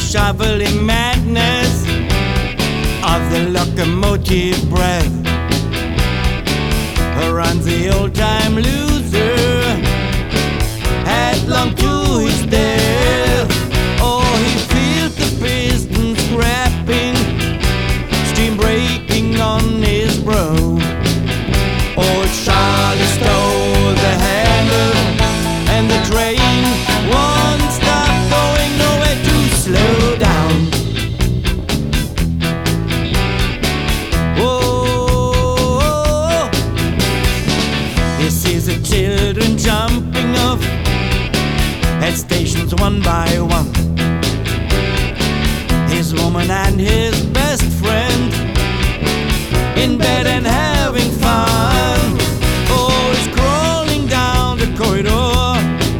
shoveling madness of the locomotive breath runs the old-time loser headlong to his death. Oh, he feels the piston scrapping, steam breaking on his brow. Old Charlie stole the handle and the train won't stop going, nowhere to slow down. Whoa, he sees the children jumping off at stations one by one. His woman and his best friend in bed and having fun. Oh, he's crawling down the corridor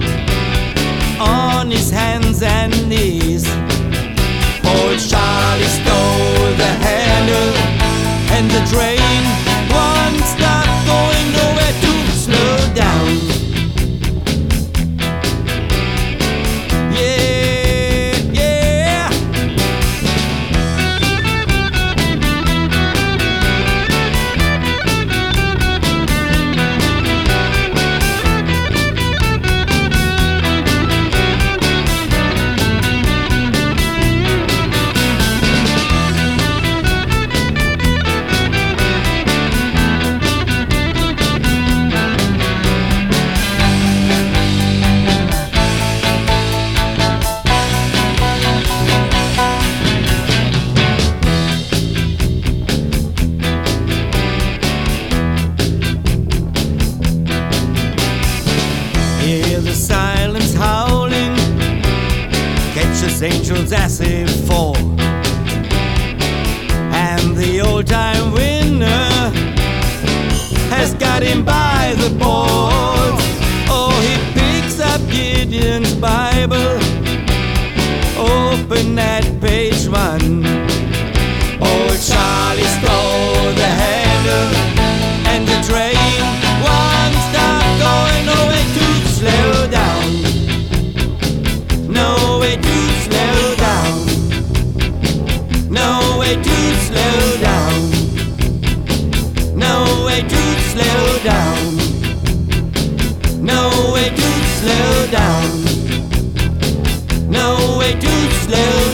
on his hands and knees. Old Charlie stole the handle and the train won't stop going, nowhere to slow down. Hear the silence howling, catches angels as they fall, and the old-time winner has got him by the balls. Oh, he picks up Gideon's Bible, open at page 1. Old Charlie stole the handle and the train won't stop going, nowhere to slow down, no way to slow down, no way to slow down, no way to slow down, no way to slow down, no way to slow down.